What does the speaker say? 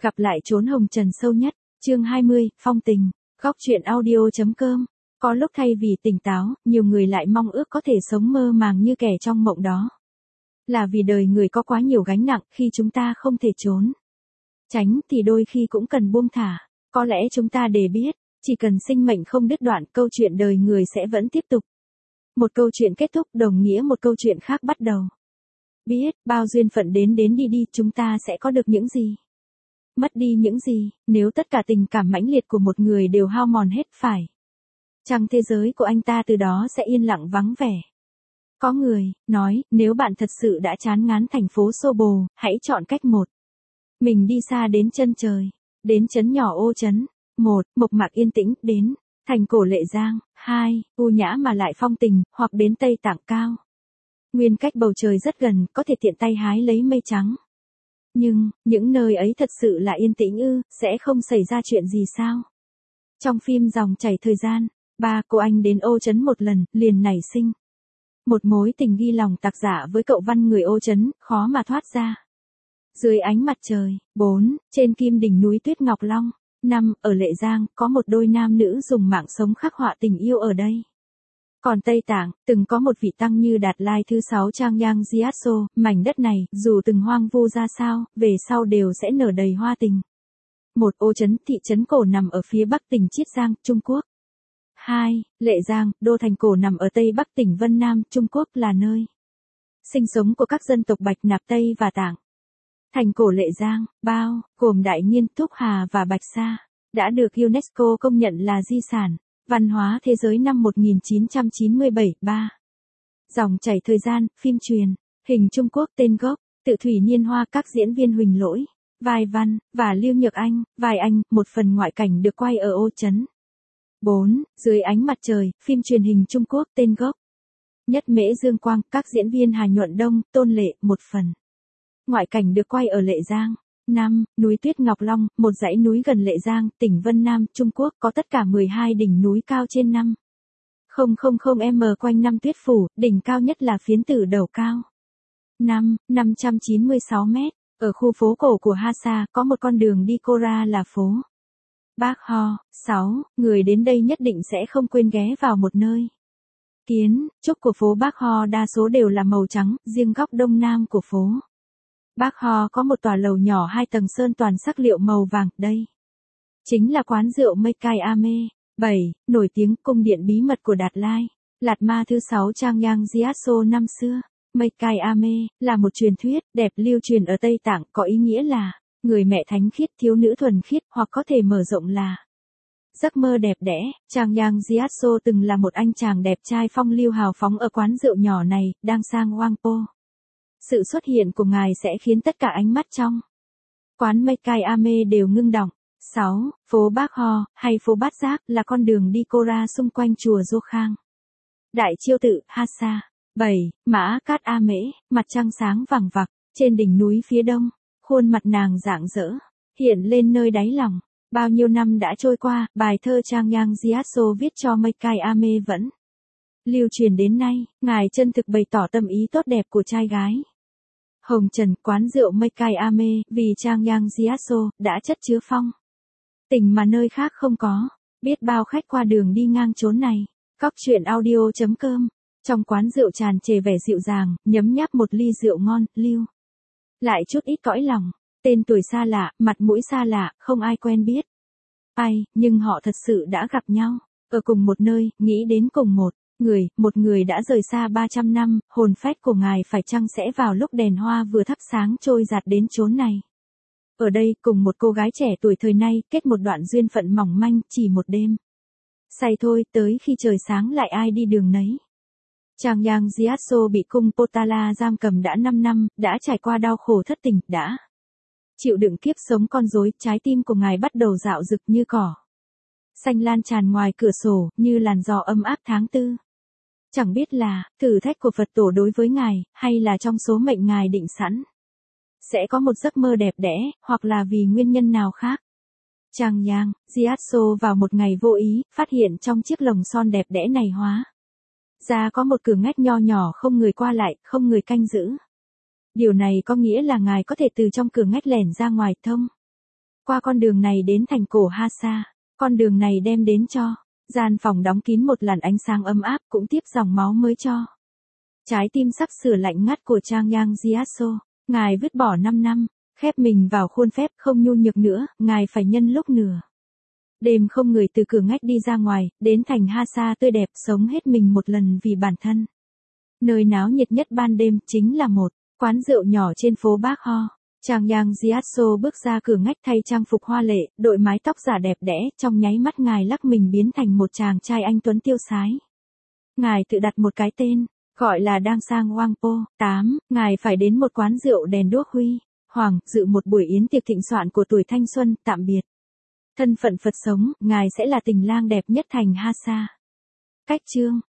Gặp lại chốn hồng trần sâu nhất, chương 20, phong tình, góc truyện audio.com. Có lúc thay vì tỉnh táo, nhiều người lại mong ước có thể sống mơ màng như kẻ trong mộng đó. Là vì đời người có quá nhiều gánh nặng khi chúng ta không thể trốn tránh thì đôi khi cũng cần buông thả. Có lẽ chúng ta để biết, chỉ cần sinh mệnh không đứt đoạn, câu chuyện đời người sẽ vẫn tiếp tục. Một câu chuyện kết thúc đồng nghĩa một câu chuyện khác bắt đầu. Biết, bao duyên phận đến đến đi đi, chúng ta sẽ có được những gì? Mất đi những gì, nếu tất cả tình cảm mãnh liệt của một người đều hao mòn hết phải chăng thế giới của anh ta từ đó sẽ yên lặng vắng vẻ? Có người nói, nếu bạn thật sự đã chán ngán thành phố xô bồ, hãy chọn cách một. Mình đi xa đến chân trời, đến trấn nhỏ Ô Trấn. 1. Mộc mạc yên tĩnh, đến thành cổ Lệ Giang. 2. U nhã mà lại phong tình, hoặc đến Tây Tạng Cao Nguyên cách bầu trời rất gần, có thể tiện tay hái lấy mây trắng. Nhưng, những nơi ấy thật sự là yên tĩnh ư, sẽ không xảy ra chuyện gì sao? Trong phim Dòng chảy thời gian, cô anh đến Ô Trấn một lần, liền nảy sinh một mối tình ghi lòng tạc dạ với cậu văn người Ô Trấn, khó mà thoát ra. Dưới ánh mặt trời. 4. Trên kim đỉnh núi Tuyết Ngọc Long. 5. Ở Lệ Giang, có một đôi nam nữ dùng mạng sống khắc họa tình yêu ở đây. Còn Tây Tạng, từng có một vị tăng như Đạt Lai thứ 6 Trang Yang Gyatso, mảnh đất này, dù từng hoang vu ra sao, về sau đều sẽ nở đầy hoa tình. 1. Ô Trấn, thị trấn cổ nằm ở phía bắc tỉnh Chiết Giang, Trung Quốc. 2. Lệ Giang, đô thành cổ nằm ở tây bắc tỉnh Vân Nam, Trung Quốc, là nơi sinh sống của các dân tộc Bạch Nạp Tây và Tạng. Thành cổ Lệ Giang, bao gồm Đại Nghiên, Thúc Hà và Bạch Sa, đã được UNESCO công nhận là di sản văn hóa thế giới năm 1997. 3. Dòng chảy thời gian, phim truyền hình Trung Quốc, tên gốc Tự Thủy Niên Hoa, các diễn viên Huỳnh Lỗi, vai Văn, và Lưu Nhược Anh, vai Anh, một phần ngoại cảnh được quay ở Ô Trấn. 4. Dưới ánh mặt trời, phim truyền hình Trung Quốc, tên gốc Nhất Mễ Dương Quang, các diễn viên Hà Nhuận Đông, Tôn Lệ, một phần ngoại cảnh được quay ở Lệ Giang. 5. Núi Tuyết Ngọc Long, một dãy núi gần Lệ Giang, tỉnh Vân Nam, Trung Quốc, có tất cả 12 đỉnh núi cao trên 5,000 m quanh năm tuyết phủ, đỉnh cao nhất là Phiến Tử Đầu cao 596 m. Ở khu phố cổ của Hasa, có một con đường đi Kora là phố Bác Ho. 6. Người đến đây nhất định sẽ không quên ghé vào một nơi kiến trúc của phố Bác Ho, đa số đều là màu trắng, riêng góc đông nam của phố Bác Ho có một tòa lầu nhỏ 2 tầng sơn toàn sắc liệu màu vàng, đây chính là quán rượu Mekai Ame. 7. Nổi tiếng cung điện bí mật của Đạt Lai, Lạt Ma thứ 6 Trang Yang Gyatso năm xưa. Mekai Ame là một truyền thuyết đẹp lưu truyền ở Tây Tạng, có ý nghĩa là người mẹ thánh khiết, thiếu nữ thuần khiết, hoặc có thể mở rộng là giấc mơ đẹp đẽ. Trang Yang Gyatso từng là một anh chàng đẹp trai phong lưu hào phóng ở quán rượu nhỏ này, đang sang Wangpo. Sự xuất hiện của ngài sẽ khiến tất cả ánh mắt trong quán Mekai Ame đều ngưng đọng. 6. Phố Bác Ho, hay phố Bát Giác, là con đường đi Kora xung quanh chùa Dô Khang, Đại Chiêu Tự, Hasa. 7. Mã Cát A Mễ, mặt trăng sáng vằng vặc trên đỉnh núi phía đông, khuôn mặt nàng rạng rỡ hiện lên nơi đáy lòng. Bao nhiêu năm đã trôi qua, bài thơ Trang Yang Gyatso viết cho Mekai Ame vẫn lưu truyền đến nay. Ngài chân thực bày tỏ tâm ý tốt đẹp của trai gái hồng trần. Quán rượu Mekai Ame, vì Trang Yang Gyatso, đã chất chứa phong tình mà nơi khác không có. Biết bao khách qua đường đi ngang chốn này. Góc truyện audio.com. Trong quán rượu tràn trề vẻ dịu dàng, nhấm nháp một ly rượu ngon, lưu lại chút ít cõi lòng. Tên tuổi xa lạ, mặt mũi xa lạ, không ai quen biết ai, nhưng họ thật sự đã gặp nhau ở cùng một nơi, nghĩ đến cùng một người đã rời xa 300 năm, hồn phách của ngài phải chăng sẽ vào lúc đèn hoa vừa thắp sáng trôi dạt đến chốn này. Ở đây, cùng một cô gái trẻ tuổi thời nay, kết một đoạn duyên phận mỏng manh, chỉ một đêm say thôi, tới khi trời sáng lại ai đi đường nấy. Trang Yang Gyatso bị cung Potala giam cầm đã 5 năm, đã trải qua đau khổ thất tình, đã chịu đựng kiếp sống con rối, trái tim của ngài bắt đầu dạo rực như cỏ xanh lan tràn ngoài cửa sổ, như làn gió ấm áp tháng tư. Chẳng biết là thử thách của Phật tổ đối với ngài, hay là trong số mệnh ngài định sẵn sẽ có một giấc mơ đẹp đẽ, hoặc là vì nguyên nhân nào khác. Trang Yang Gyatso vào một ngày vô ý, phát hiện trong chiếc lồng son đẹp đẽ này hóa ra có một cửa ngách nho nhỏ, không người qua lại, không người canh giữ. Điều này có nghĩa là ngài có thể từ trong cửa ngách lẻn ra ngoài thông Qua con đường này đến thành cổ Hasa, con đường này đem đến cho gian phòng đóng kín một làn ánh sáng ấm áp, cũng tiếp dòng máu mới cho trái tim sắp sửa lạnh ngắt của Trang Yang Jiaso. Ngài vứt bỏ 5 năm, khép mình vào khuôn phép, không nhu nhược nữa, ngài phải nhân lúc nửa đêm không người từ cửa ngách đi ra ngoài, đến thành Hasa tươi đẹp, sống hết mình một lần vì bản thân. Nơi náo nhiệt nhất ban đêm chính là một quán rượu nhỏ trên phố Bác Ho. Trang Yang Jiaso bước ra cửa ngách thay trang phục hoa lệ, đội mái tóc giả đẹp đẽ, trong nháy mắt ngài lắc mình biến thành một chàng trai anh tuấn tiêu sái. Ngài tự đặt một cái tên, gọi là Đang Sang Wangpo. 8. Ngài phải đến một quán rượu đèn đuốc huy hoàng, dự một buổi yến tiệc thịnh soạn của tuổi thanh xuân, tạm biệt thân phận Phật sống, ngài sẽ là tình lang đẹp nhất thành Hasa. Cách chương